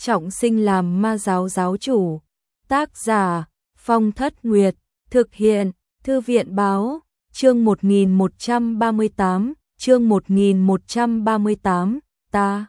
trọng sinh làm ma giáo giáo chủ. Tác giả Phong Thất Nguyệt. Thực hiện Thư viện Báo. Chương 1138. Chương 1138. Ta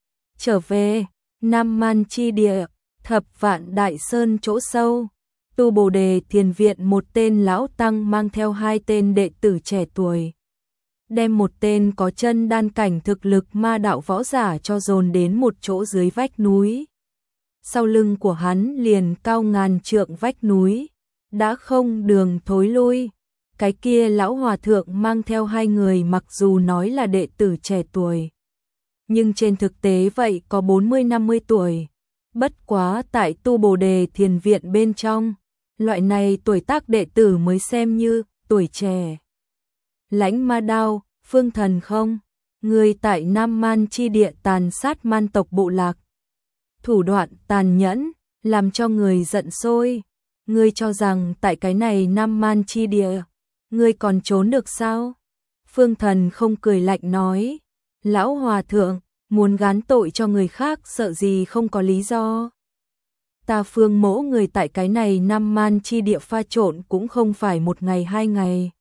trở về. Nam Man chi địa, Thập Vạn Đại Sơn chỗ sâu. Tu Bồ Đề Thiền Viện, một tên lão tăng mang theo hai tên đệ tử trẻ tuổi, đem một tên có chân đan cảnh thực lực ma đạo võ giả cho dồn đến một chỗ dưới vách núi. Sau lưng của hắn liền cao ngàn trượng vách núi, đã không đường thối lui. Cái kia lão hòa thượng mang theo hai người mặc dù nói là đệ tử trẻ tuổi, nhưng trên thực tế vậy có 40-50 tuổi. Bất quá tại Tu Bồ Đề Thiền Viện bên trong, loại này tuổi tác đệ tử mới xem như tuổi trẻ. Lãnh Ma Đao, Phương Thần không, người tại Nam Man chi địa tàn sát man tộc bộ lạc, thủ đoạn tàn nhẫn, làm cho người giận sôi. Ngươi cho rằng tại cái này Nam Man chi địa, ngươi còn trốn được sao? Phương Thần không cười lạnh nói, lão hòa thượng, muốn gán tội cho người khác sợ gì không có lý do. Ta Phương mỗ người tại cái này Nam Man chi địa pha trộn cũng không phải một ngày hai ngày.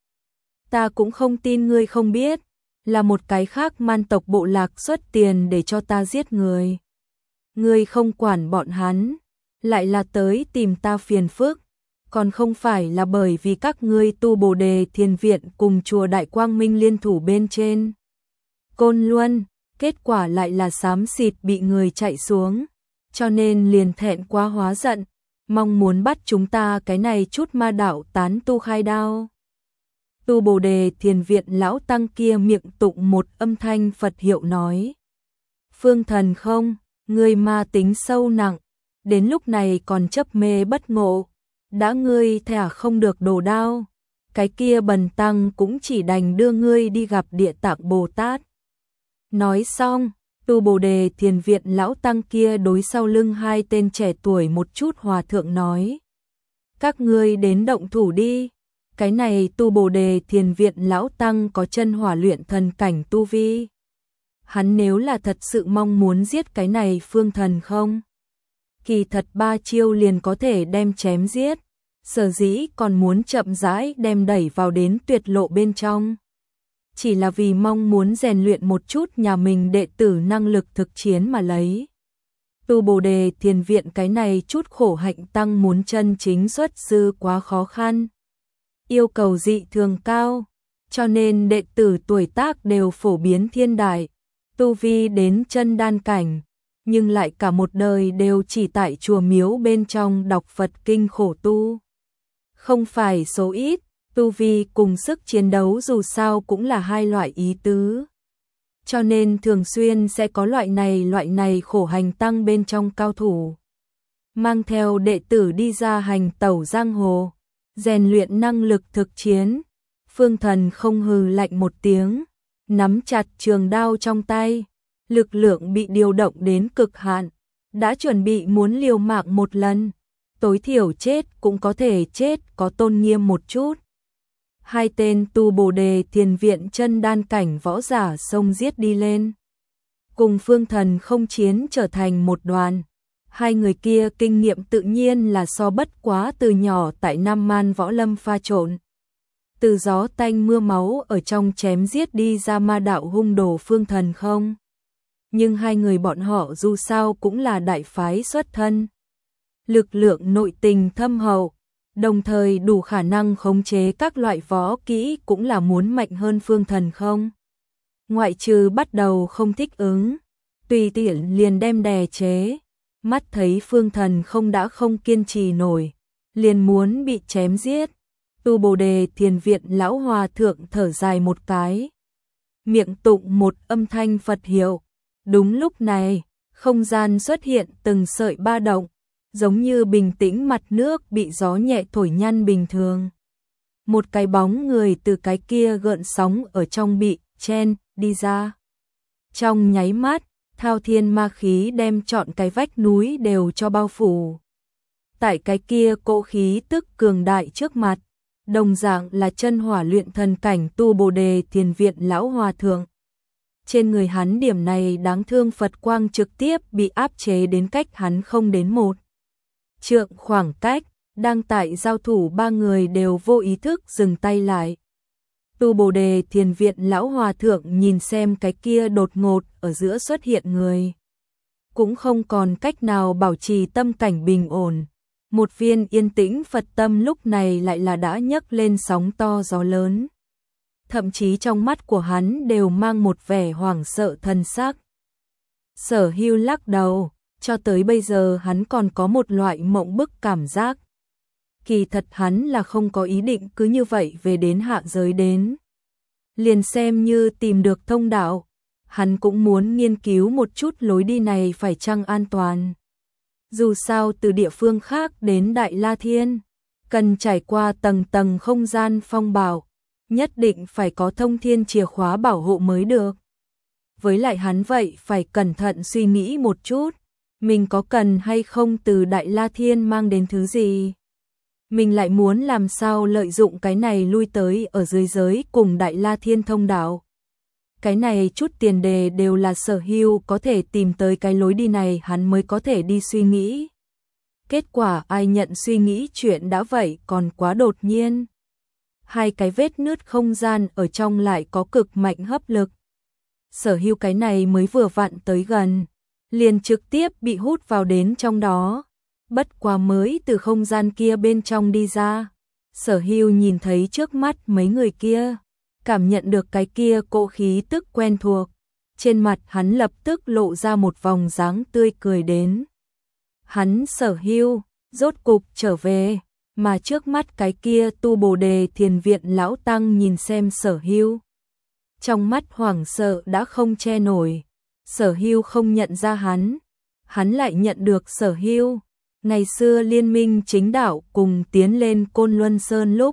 Ta cũng không tin ngươi không biết, là một cái khác man tộc bộ lạc xuất tiền để cho ta giết người. Ngươi không quản bọn hắn, lại là tới tìm ta phiền phức, còn không phải là bởi vì các ngươi Tu Bồ Đề Thiền Viện cùng chùa Đại Quang Minh liên thủ bên trên Côn Luân, kết quả lại là xám xịt bị người chạy xuống, cho nên liền thẹn quá hóa giận, mong muốn bắt chúng ta cái này chút ma đạo tán tu khai đao. Tu Bồ Đề Thiền Viện lão tăng kia miệng tụng một âm thanh Phật hiệu nói, Phương Thần không, ngươi ma tính sâu nặng, đến lúc này còn chấp mê bất ngộ, đã ngươi thả không được đồ đao, cái kia bần tăng cũng chỉ đành đưa ngươi đi gặp Địa Tạng Bồ Tát. Nói xong, Tu Bồ Đề Thiền Viện lão tăng kia đối sau lưng hai tên trẻ tuổi một chút hòa thượng nói, các ngươi đến động thủ đi. Cái này Tu Bồ Đề Thiền Viện lão tăng có chân hỏa luyện thần cảnh tu vi. Hắn nếu là thật sự mong muốn giết cái này Phương Thần không, kỳ thật 3 chiêu liền có thể đem chém giết, sở dĩ còn muốn chậm rãi đem đẩy vào đến tuyệt lộ bên trong, chỉ là vì mong muốn rèn luyện một chút nhà mình đệ tử năng lực thực chiến mà lấy. Tu Bồ Đề Thiền Viện cái này chút khổ hạnh tăng muốn chân chính xuất sư quá khó khăn, yêu cầu dị thường cao, cho nên đệ tử tuổi tác đều phổ biến thiên đại, tu vi đến chân đan cảnh, nhưng lại cả một đời đều chỉ tại chùa miếu bên trong đọc Phật kinh khổ tu. Không phải số ít, tu vi cùng sức chiến đấu dù sao cũng là hai loại ý tứ. Cho nên thường xuyên sẽ có loại này khổ hành tăng bên trong cao thủ, mang theo đệ tử đi ra hành tẩu giang hồ, rèn luyện năng lực thực chiến. Phương Thần không hừ lạnh một tiếng, nắm chặt trường đao trong tay, lực lượng bị điều động đến cực hạn, đã chuẩn bị muốn liều mạng một lần, tối thiểu chết cũng có thể chết có tôn nghiêm một chút. Hai tên Tu Bồ Đề Thiền Viện chân đan cảnh võ giả xông giết đi lên, cùng Phương Thần không chiến trở thành một đoàn. Hai người kia kinh nghiệm tự nhiên là so bất quá từ nhỏ tại Nam Man võ lâm pha trộn, từ gió tanh mưa máu ở trong chém giết đi ra ma đạo hung đồ Phương Thần không. Nhưng hai người bọn họ dù sao cũng là đại phái xuất thân, lực lượng nội tình thâm hậu, đồng thời đủ khả năng khống chế các loại võ kỹ cũng là muốn mạnh hơn Phương Thần không. Ngoại trừ bắt đầu không thích ứng, tùy tiện liền đem đè chế, mắt thấy Phương Thần không đã không kiên trì nổi, liền muốn bị chém giết. Tu Bồ Đề Thiền Viện lão hòa thượng thở dài một cái, miệng tụng một âm thanh Phật hiệu. Đúng lúc này, không gian xuất hiện từng sợi ba động, giống như bình tĩnh mặt nước bị gió nhẹ thổi nhăn bình thường. Một cái bóng người từ cái kia gợn sóng ở trong bị chen đi ra. Trong nháy mắt, thao thiên ma khí đem trọn cái vách núi đều cho bao phủ. Tại cái kia cỗ khí tức cường đại trước mặt, đồng dạng là chân hỏa luyện thần cảnh Tu Bồ Đề Thiền Viện lão hòa thượng. Trên người hắn điểm này đáng thương Phật quang trực tiếp bị áp chế đến cách hắn không đến 1 trượng khoảng cách, đang tại giao thủ 3 người đều vô ý thức dừng tay lại. Tu Bồ Đề Thiền Viện lão hòa thượng nhìn xem cái kia đột ngột ở giữa xuất hiện người, cũng không còn cách nào bảo trì tâm cảnh bình ổn. Một viên yên tĩnh Phật tâm lúc này lại là đã nhấc lên sóng to gió lớn. Thậm chí trong mắt của hắn đều mang một vẻ hoảng sợ thần sắc. Sở Hưu lắc đầu, cho tới bây giờ hắn còn có một loại mộng bức cảm giác. Kỳ thật hắn là không có ý định cứ như vậy về đến hạ giới đến. Liền xem như tìm được thông đạo, hắn cũng muốn nghiên cứu một chút lối đi này phải chăng an toàn. Dù sao từ địa phương khác đến Đại La Thiên, cần trải qua tầng tầng không gian phong bảo, nhất định phải có thông thiên chìa khóa bảo hộ mới được. Với lại hắn vậy phải cẩn thận suy nghĩ một chút, mình có cần hay không từ Đại La Thiên mang đến thứ gì. Mình lại muốn làm sao lợi dụng cái này lui tới ở dưới giới cùng Đại La Thiên thông đạo. Cái này chút tiền đề đều là Sở Hưu có thể tìm tới cái lối đi này hắn mới có thể đi suy nghĩ. Kết quả ai nhận suy nghĩ chuyện đã vậy còn quá đột nhiên. Hai cái vết nứt không gian ở trong lại có cực mạnh hấp lực. Sở Hưu cái này mới vừa vặn tới gần, liền trực tiếp bị hút vào đến trong đó. Bất quá mới từ không gian kia bên trong đi ra, Sở Hưu nhìn thấy trước mắt mấy người kia, cảm nhận được cái kia cỗ khí tức quen thuộc, trên mặt hắn lập tức lộ ra một vòng dáng tươi cười đến. Hắn Sở Hưu, rốt cục trở về, mà trước mắt cái kia Tu Bồ Đề Thiền Viện lão tăng nhìn xem Sở Hưu. Trong mắt hoảng sợ đã không che nổi, Sở Hưu không nhận ra hắn lại nhận được Sở Hưu. Ngày xưa liên minh chính đạo cùng tiến lên Côn Luân Sơn lúc,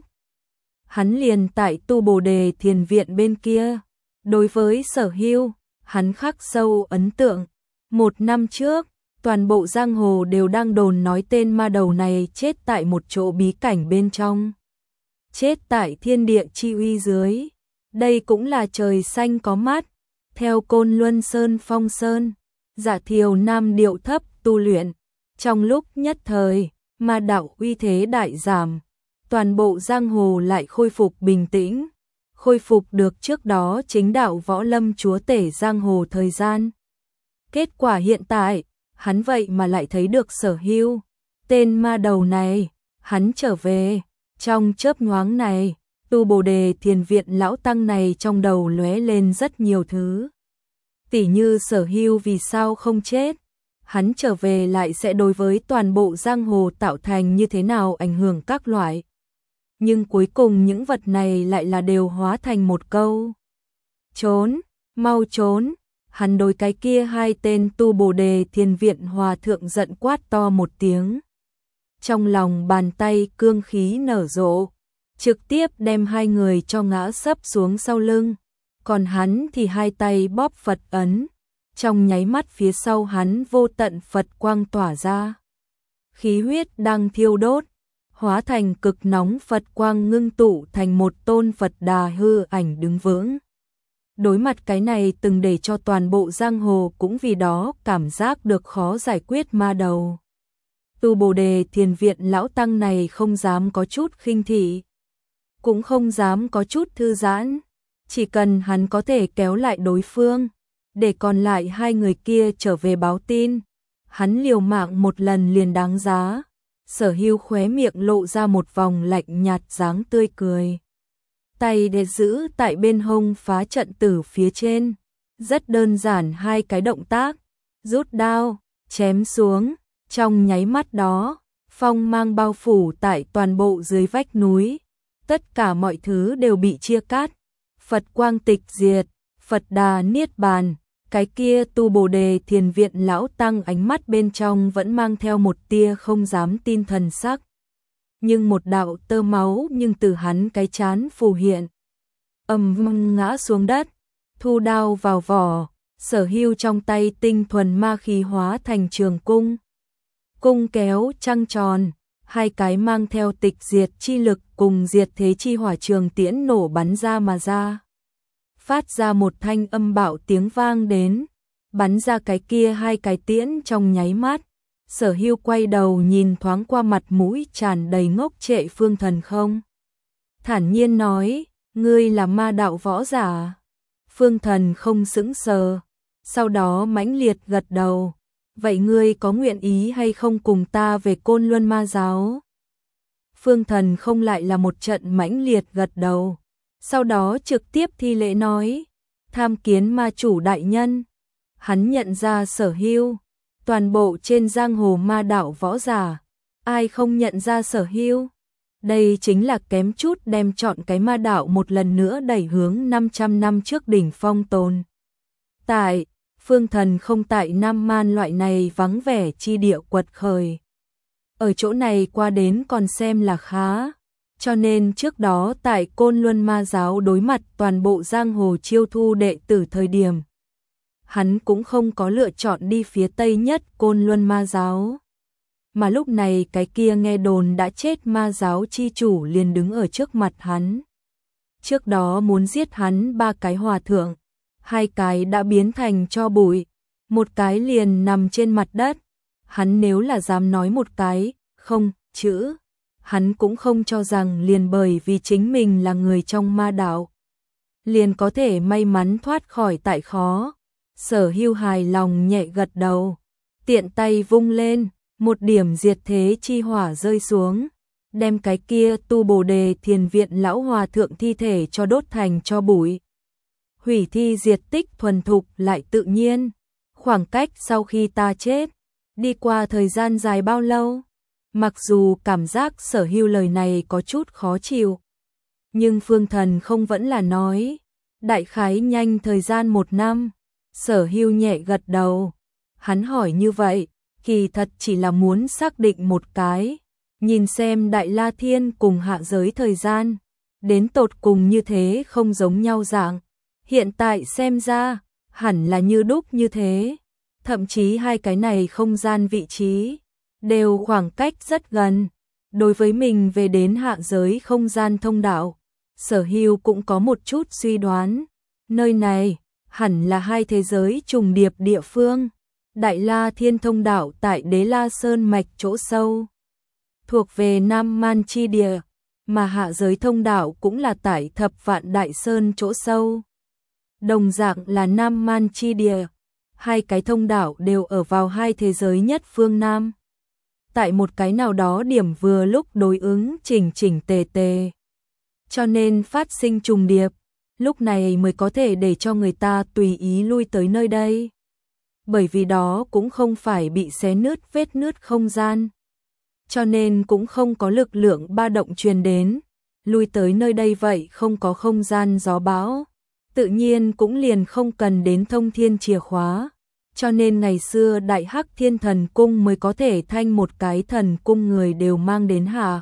hắn liền tại Tu Bồ Đề Thiền Viện bên kia. Đối với Sở Hưu, hắn khắc sâu ấn tượng. 1 năm trước, toàn bộ giang hồ đều đang đồn nói tên ma đầu này chết tại một chỗ bí cảnh bên trong. Chết tại thiên địa chi uy dưới. Đây cũng là trời xanh có mắt. Theo Côn Luân Sơn Phong Sơn, Dạ Thiều Nam điệu thấp tu luyện. Trong lúc nhất thời, ma đạo uy thế đại giảm, toàn bộ giang hồ lại khôi phục bình tĩnh, khôi phục được trước đó chính đạo võ lâm chúa tể giang hồ thời gian. Kết quả hiện tại, hắn vậy mà lại thấy được Sở Hưu, tên ma đầu này, hắn trở về. Trong chớp nhoáng này, Tu Bồ Đề Thiền Viện lão tăng này trong đầu lóe lên rất nhiều thứ. Tỉ như Sở Hưu vì sao không chết, hắn trở về lại sẽ đối với toàn bộ giang hồ tạo thành như thế nào ảnh hưởng các loại. Nhưng cuối cùng những vật này lại là đều hóa thành một câu. Trốn, mau trốn. Hắn đối cái kia hai tên Tu Bồ Đề Thiền Viện hòa thượng giận quát to một tiếng. Trong lòng bàn tay cương khí nở rộ, trực tiếp đem hai người cho ngã sấp xuống sau lưng. Còn hắn thì hai tay bóp Phật ấn. Trong nháy mắt phía sau hắn vô tận Phật quang tỏa ra. Khí huyết đang thiêu đốt, hóa thành cực nóng Phật quang ngưng tụ thành một tôn Phật Đà hư ảnh đứng vững. Đối mặt cái này từng để cho toàn bộ giang hồ cũng vì đó cảm giác được khó giải quyết ma đầu. Tu Bồ Đề Thiền Viện lão tăng này không dám có chút khinh thị, cũng không dám có chút thư giãn, chỉ cần hắn có thể kéo lại đối phương, để còn lại hai người kia trở về báo tin, hắn liều mạng một lần liền đáng giá. Sở Hưu khóe miệng lộ ra một vòng lạnh nhạt dáng tươi cười. Tay để giữ tại bên hông phá trận tử phía trên. Rất đơn giản hai cái động tác. Rút đao, chém xuống. Trong nháy mắt đó, phong mang bao phủ tại toàn bộ dưới vách núi. Tất cả mọi thứ đều bị chia cắt. Phật quang tịch diệt, Phật Đà niết bàn. Cái kia Tu Bồ Đề Thiền Viện lão tăng ánh mắt bên trong vẫn mang theo một tia không dám tin thần sắc. Nhưng một đạo tơ máu nhưng từ hắn cái chán phù hiện. Ầm ngã xuống đất, thu đao vào vỏ, Sở Hưu trong tay tinh thuần ma khí hóa thành trường cung. Cung kéo trăng tròn, hai cái mang theo tịch diệt chi lực cùng diệt thế chi hỏa trường tiễn nổ bắn ra mà ra. phát ra một thanh âm bạo tiếng vang đến, bắn ra cái kia hai cái tiễn trong nháy mắt. Sở Hưu quay đầu nhìn thoáng qua mặt mũi tràn đầy ngốc trệ Phương Thần không. Thản nhiên nói, ngươi là ma đạo võ giả. Phương Thần không sững sờ, sau đó mãnh liệt gật đầu. Vậy ngươi có nguyện ý hay không cùng ta về Côn Luân Ma giáo? Phương Thần không lại là một trận mãnh liệt gật đầu, sau đó trực tiếp thi lễ nói, tham kiến ma chủ đại nhân. Hắn nhận ra Sở Hưu, toàn bộ trên giang hồ ma đạo võ giả, ai không nhận ra Sở Hưu? Đây chính là kém chút đem chọn cái ma đạo một lần nữa đẩy hướng 500 năm trước đỉnh phong tồn. Tại, Phương Thần không tại Nam Man loại này vắng vẻ chi địa quật khởi. Ở chỗ này qua đến còn xem là khá, cho nên trước đó tại Côn Luân Ma giáo đối mặt toàn bộ giang hồ chiêu thu đệ tử thời điểm, hắn cũng không có lựa chọn đi phía tây nhất Côn Luân Ma giáo. Mà lúc này cái kia nghe đồn đã chết ma giáo chi chủ liền đứng ở trước mặt hắn. Trước đó muốn giết hắn 3 cái hòa thượng, 2 cái đã biến thành tro bụi, 1 cái liền nằm trên mặt đất. Hắn nếu là dám nói một cái, không, chữ, hắn cũng không cho rằng liền bởi vì chính mình là người trong ma đạo, liền có thể may mắn thoát khỏi tại khó. Sở Hưu hài lòng nhẹ gật đầu, tiện tay vung lên, một điểm diệt thế chi hỏa rơi xuống, đem cái kia tu Bồ Đề Thiền viện lão hòa thượng thi thể cho đốt thành tro bụi. Hủy thi diệt tích thuần thục lại tự nhiên. Khoảng cách sau khi ta chết, đi qua thời gian dài bao lâu? Mặc dù cảm giác Sở Hưu lời này có chút khó chịu, nhưng Phương Thần không vẫn là nói, đại khái nhanh thời gian 1 năm. Sở Hưu nhẹ gật đầu, hắn hỏi như vậy, kỳ thật chỉ là muốn xác định một cái, nhìn xem Đại La Thiên cùng hạ giới thời gian, đến tột cùng như thế không giống nhau dạng. Hiện tại xem ra, hẳn là như đúc như thế, thậm chí hai cái này không gian vị trí, đều khoảng cách rất gần. Đối với mình về đến hạ giới không gian thông đạo, Sở Hưu cũng có một chút suy đoán, nơi này hẳn là hai thế giới trùng điệp địa phương. Đại La Thiên thông đạo tại Đế La Sơn mạch chỗ sâu, thuộc về Nam Man chi địa, mà hạ giới thông đạo cũng là tại Thập Vạn Đại Sơn chỗ sâu. Đồng dạng là Nam Man chi địa, hai cái thông đạo đều ở vào hai thế giới nhất phương Nam. Tại một cái nào đó điểm vừa lúc đối ứng chỉnh chỉnh tề tề, cho nên phát sinh trùng điệp, lúc này mới có thể để cho người ta tùy ý lui tới nơi đây. Bởi vì đó cũng không phải bị xé nứt vết nứt không gian, cho nên cũng không có lực lượng ba động truyền đến, lui tới nơi đây vậy không có không gian gió bão, tự nhiên cũng liền không cần đến thông thiên chìa khóa, cho nên ngày xưa Đại Hắc Thiên Thần Cung mới có thể thanh một cái thần cung người đều mang đến hạ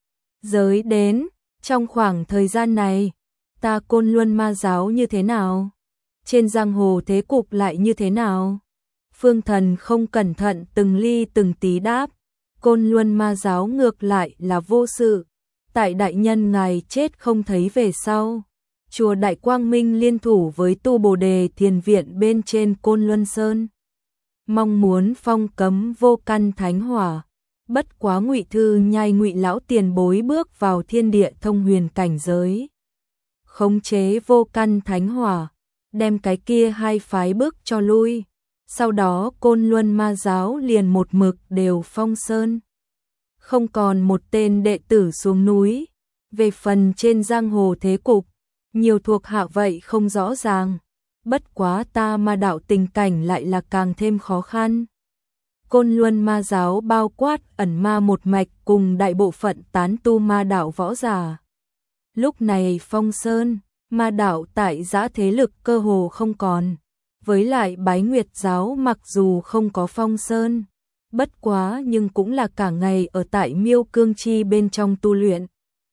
giới đến. Trong khoảng thời gian này, ta Côn Luân Ma giáo như thế nào? Trên giang hồ thế cục lại như thế nào? Phương Thần không cẩn thận từng ly từng tí đáp, Côn Luân Ma giáo ngược lại là vô sự, tại đại nhân ngài chết không thấy về sau, chùa Đại Quang Minh liên thủ với tu Bồ Đề Thiền viện bên trên Côn Luân Sơn, mong muốn phong cấm vô căn thánh hỏa. Bất quá Ngụy Thư Nhai Ngụy lão tiền bối bước vào thiên địa thông huyền cảnh giới, khống chế vô căn thánh hỏa, đem cái kia hai phái bước cho lui. Sau đó Côn Luân Ma giáo liền một mực đều phong sơn, không còn một tên đệ tử xuống núi. Về phần trên giang hồ thế cục, nhiều thuộc hạ vậy không rõ ràng, bất quá ta ma đạo tình cảnh lại là càng thêm khó khăn. Côn Luân Ma giáo bao quát ẩn ma một mạch cùng đại bộ phận tán tu ma đạo võ giả. Lúc này phong sơn, ma đạo tại giã thế lực cơ hồ không còn. Với lại Bái Nguyệt giáo mặc dù không có phong sơn, bất quá nhưng cũng là cả ngày ở tại Miêu Cương Chi bên trong tu luyện.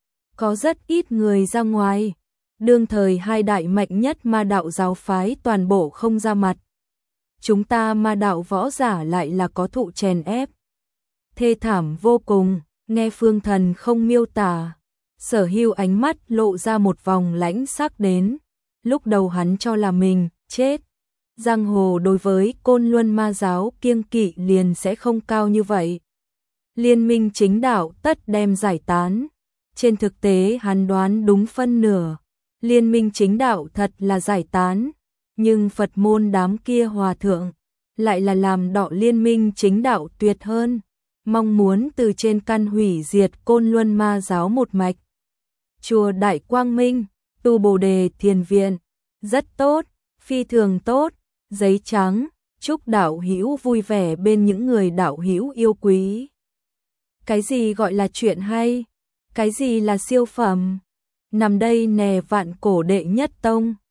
Có rất ít người ra ngoài, đương thời hai đại mạnh nhất ma đạo giáo phái toàn bộ không ra mặt. Chúng ta ma đạo võ giả lại là có thụ chèn ép. Thê thảm vô cùng, nghe Phương Thần không miêu tả. Sở Hưu ánh mắt lộ ra một vòng lãnh sắc đến. Lúc đầu hắn cho là mình chết. Giang hồ đối với Côn Luân Ma giáo kiêng kỵ liền sẽ không cao như vậy. Liên minh chính đạo tất đem giải tán. Trên thực tế hắn đoán đúng phân nửa. Liên minh chính đạo thật là giải tán, nhưng Phật môn đám kia hòa thượng lại là làm đọ liên minh chính đạo tuyệt hơn, mong muốn từ trên căn hủy diệt Côn Luân Ma giáo một mạch. Chùa Đại Quang Minh, tu Bồ Đề Thiền Viện, rất tốt, phi thường tốt, giấy trắng, chúc đạo hữu vui vẻ bên những người đạo hữu yêu quý. Cái gì gọi là chuyện hay? Cái gì là siêu phẩm? Nằm đây nè Vạn Cổ đệ nhất tông.